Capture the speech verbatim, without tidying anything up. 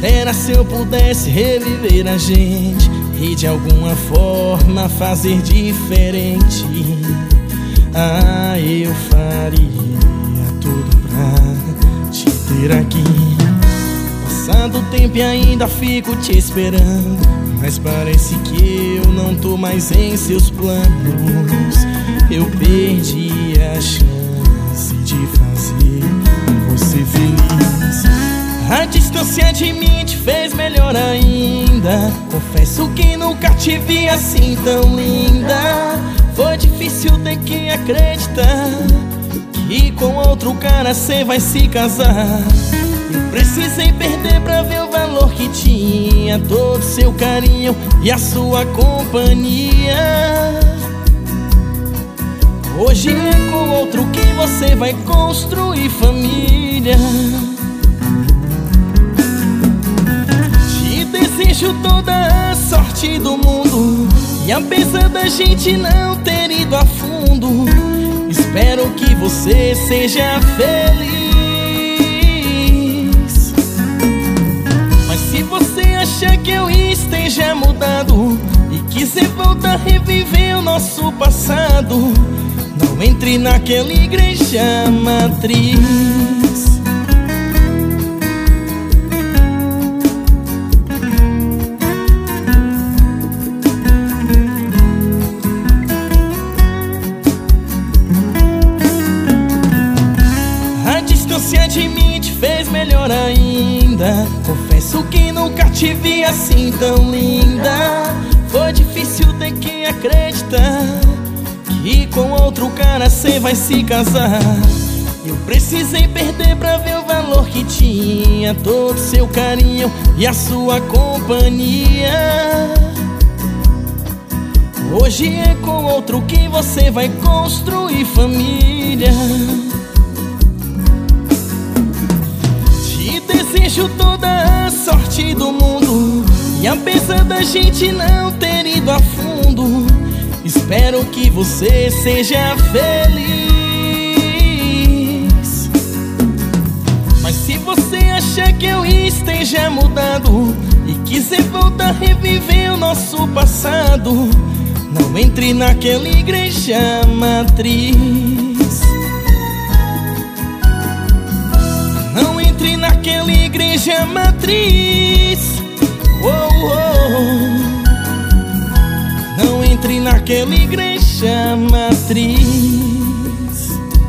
Era se eu pudesse reviver a gente e de alguma forma fazer diferente. Ah, eu faria tudo pra te ter aqui. Passado o tempo e ainda fico te esperando, mas parece que eu não tô mais em seus planos. Eu perdi a chance de fazer você feliz. A distância de mim te fez melhor ainda. Confesso que nunca te vi assim tão linda. Foi difícil ter que acreditar que com outro cara cê vai se casar. Eu precisei perder pra ver o valor que tinha todo seu carinho e a sua companhia. Hoje é com outro que você vai construir família. Te desejo toda a sorte do mundo, e apesar da gente não ter ido a fundo, espero que você seja feliz. Mas se você achar que eu esteja mudado e quiser voltar a reviver o nosso passado, não entre naquela igreja matriz. A distância de mim te fez melhor ainda. Confesso que nunca te vi assim tão linda. Foi difícil ter que acreditar que com outro cara cê vai se casar. Eu precisei perder pra ver o valor que tinha todo seu carinho e a sua companhia. Hoje é com outro que você vai construir família. Te desejo toda a sorte do mundo, e apesar da gente não ter ido a fundo, espero que você seja feliz. Mas se você achar que eu esteja mudado e quiser voltar a reviver o nosso passado, não entre naquela igreja matriz. Não entre naquela igreja matriz. Oh, oh. Não entre naquela igreja matriz.